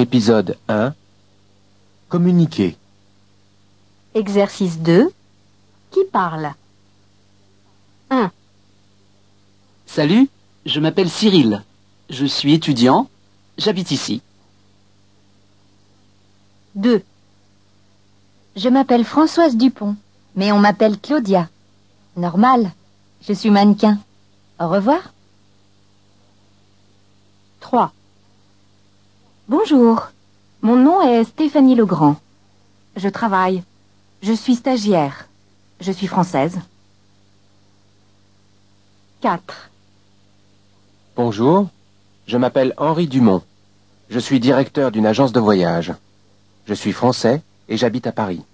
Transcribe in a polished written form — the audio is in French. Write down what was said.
Épisode 1. Communiquer. Exercice 2. Qui parle? 1, Salut, je m'appelle Cyril. Je suis étudiant. J'habite ici. 2. Je m'appelle Françoise Dupont, mais on m'appelle Claudia. Normal, je suis mannequin. Au revoir. 3. Bonjour, mon nom est Stéphanie Legrand. Je travaille. Je suis stagiaire. Je suis française. 4. Bonjour, je m'appelle Henri Dumont. Je suis directeur d'une agence de voyage. Je suis français et j'habite à Paris.